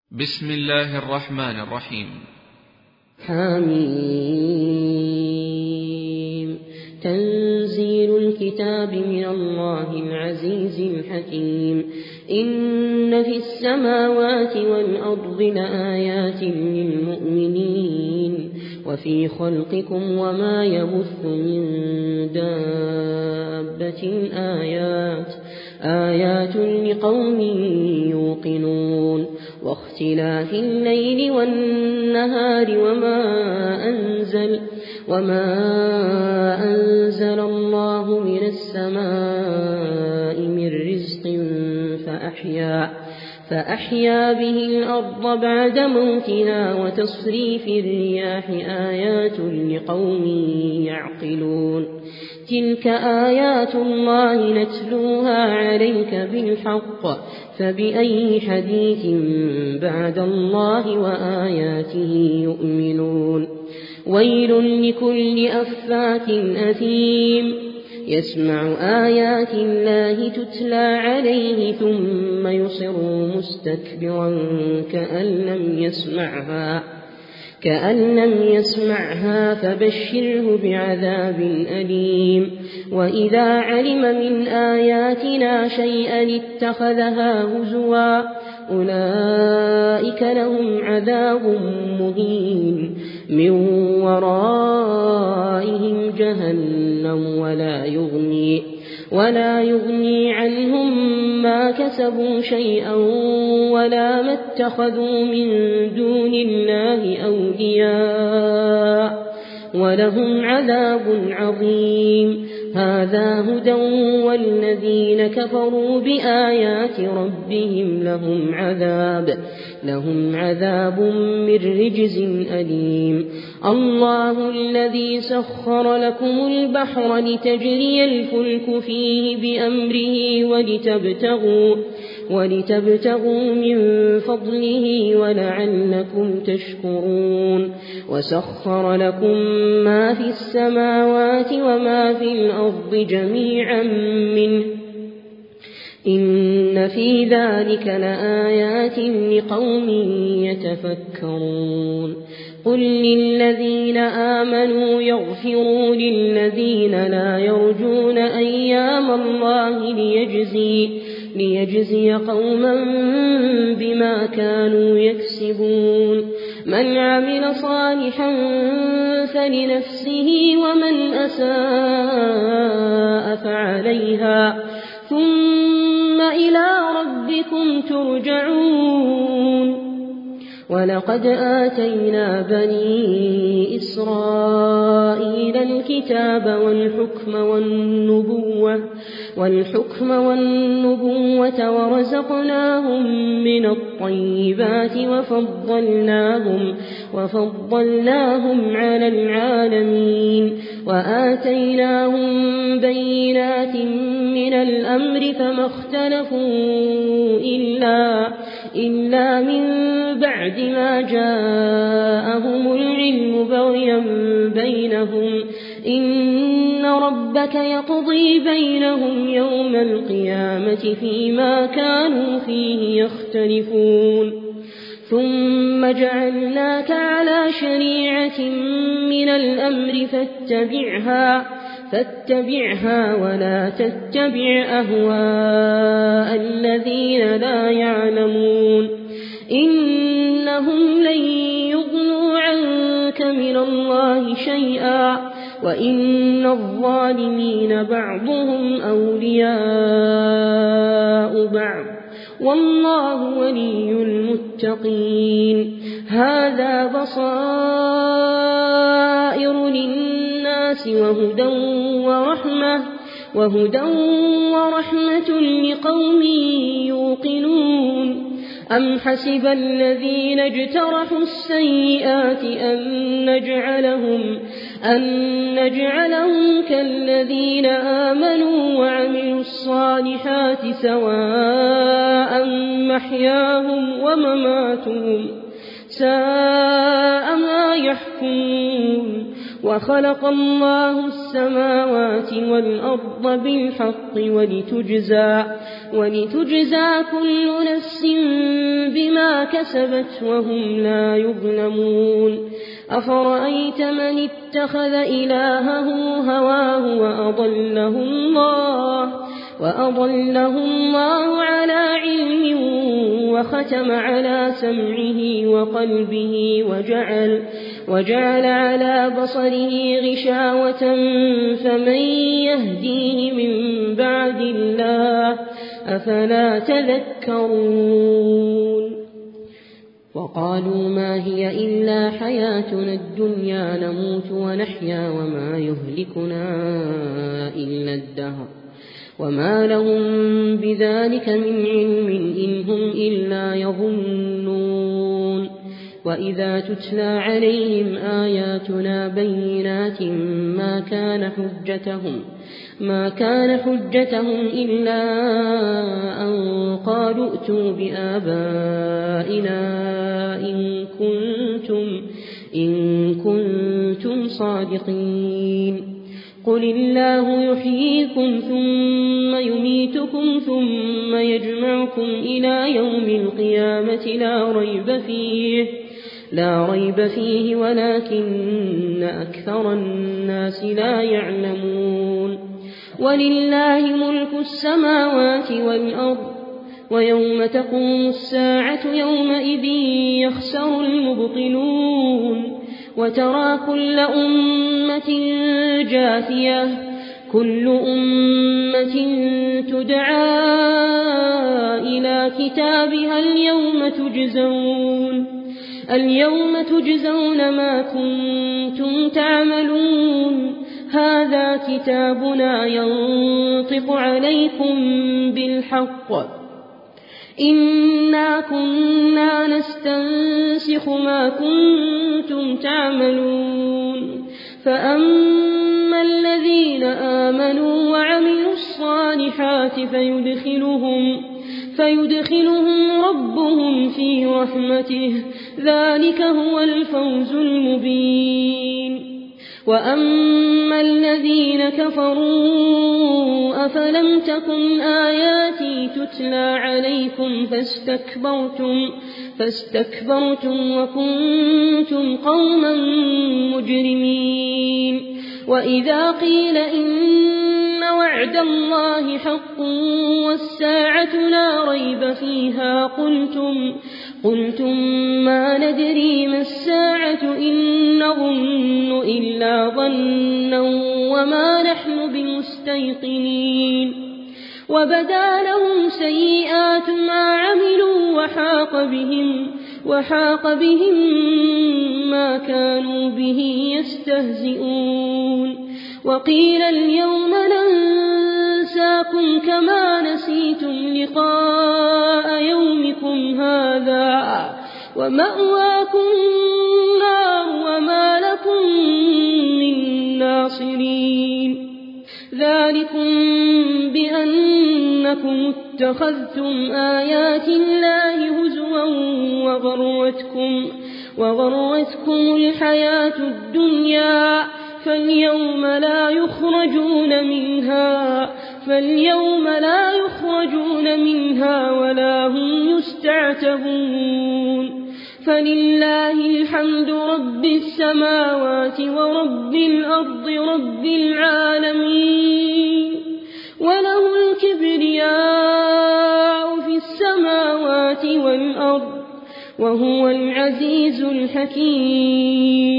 بسم الله الرحمن الرحيم. حميم. تنزيل الكتاب من الله العزيز الحكيم. إن في السماوات والأرض لآيات للمؤمنين وفي خلقكم وما يبث من دابة آيات لقوم يوقنون. واختلاف الليل والنهار وما أنزل الله من السماء من رزق فأحيا به الأرض بعد موتها وتصريف الرياح آيات لقوم يعقلون. تلك آيات الله نتلوها عليك بالحق فبأي حديث بعد الله وآياته يؤمنون. ويل لكل أفاك أثيم يسمع آيات الله تتلى عليه ثم يصر مستكبرا كأن لم يسمعها فبشره بعذاب أليم. وإذا علم من آياتنا شيئا اتخذها هزوا أولئك لهم عذاب مهين من ورائهم جهنم ولا يغني عنهم ما كسبوا شيئا ولا ما اتخذوا من دون الله أولياء ولهم عذاب عظيم. هذا هدى والذين كفروا بآيات ربهم لهم عذاب من رجز أليم. الله الذي سخر لكم البحر لتجري الفلك فيه بأمره ولتبتغوا من فضله ولعلكم تشكرون. وسخر لكم ما في السماوات وما في الأرض جميعا منه إن في ذلك لآيات لقوم يتفكرون. قل للذين آمنوا يغفروا للذين لا يرجون أيام الله ليجزي قوما بما كانوا يكسبون. من عمل صالحا فلنفسه ومن أساء فعليها ثم إلى ربكم ترجعون. ولقد آتينا بني إسرائيل الكتاب والحكم والنبوة ورزقناهم من الطيبات وفضلناهم على العالمين. وآتيناهم بينات من الأمر فما اختلفوا إلا من بعد ما جاءهم العلم بغيا بينهم. إن ربك يقضي بينهم يوم القيامة فيما كانوا فيه يختلفون. ثم جعلناك على شريعة من الأمر فاتبعها ولا تتبع أهواء الذين لا يعلمون. إنهم لن يغنوا عنك من الله شيئا وإن الظالمين بعضهم أولياء بعض والله ولي المتقين. هذا بصائر للناس وهدى ورحمة لقوم يوقنون. أم حسب الذين اجترحوا السيئات أن نجعلهم كالذين آمنوا وعملوا الصالحات سواء محياهم ومماتهم ساء ما يحكمون. وخلق الله السماوات والأرض بالحق ولتجزى كل نفس بما ما كسبت وهم لا يظلمون أفرأيت من اتخذ إلهه هواه وأضله الله على علم وختم على سمعه وقلبه وجعل على بصره غشاوة فمن يهديه من بعد الله أفلا تذكرون وقالوا ما هي إلا حياتنا الدنيا نموت ونحيا وما يهلكنا إلا الدهر وما لهم بذلك من علم إن هم إلا يظنون وإذا تتلى عليهم آياتنا بينات ما كان حجتهم إلا أن قالوا ائتوا بآبائنا إن كنتم صادقين قل الله يحييكم ثم يميتكم ثم يجمعكم إلى يوم القيامة لا ريب فيه ولكن أكثر الناس لا يعلمون ولله ملك السماوات والأرض ويوم تقوم الساعة يومئذ يخسر المبطلون وترى كل أمة جاثية كل أمة تدعى إلى كتابها اليوم تجزون ما كنتم تعملون هذا كتابنا ينطق عليكم بالحق إنا كنا نستنسخ ما كنتم تعملون فأما الذين آمنوا وعملوا الصالحات فيدخلهم ربهم في رحمته ذلك هو الفوز المبين وأما الذين كفروا أفلم تكن آياتي تتلى عليكم فاستكبرتم وكنتم قوما مجرمين وإذا قيل إن وعد الله حق والساعة لا ريب فيها قلتم ما ندري ما الساعة إن نظن إلا ظنا وما نحن بمستيقنين وبدا لهم سيئات ما عملوا وحاق بهم ما كانوا به يستهزئون وقيل اليوم ننساكم كما نسيتم لقاء يومكم هذا ومأواكم النار وما لكم من ناصرين ذلكم بأنكم اتخذتم آيات الله هزوا وغرتكم الحياة الدنيا فاليوم لا يخرجون منها ولا هم يستعتبون فلله الحمد رب السماوات ورب الأرض رب العالمين وله الكبرياء في السماوات والأرض وهو العزيز الحكيم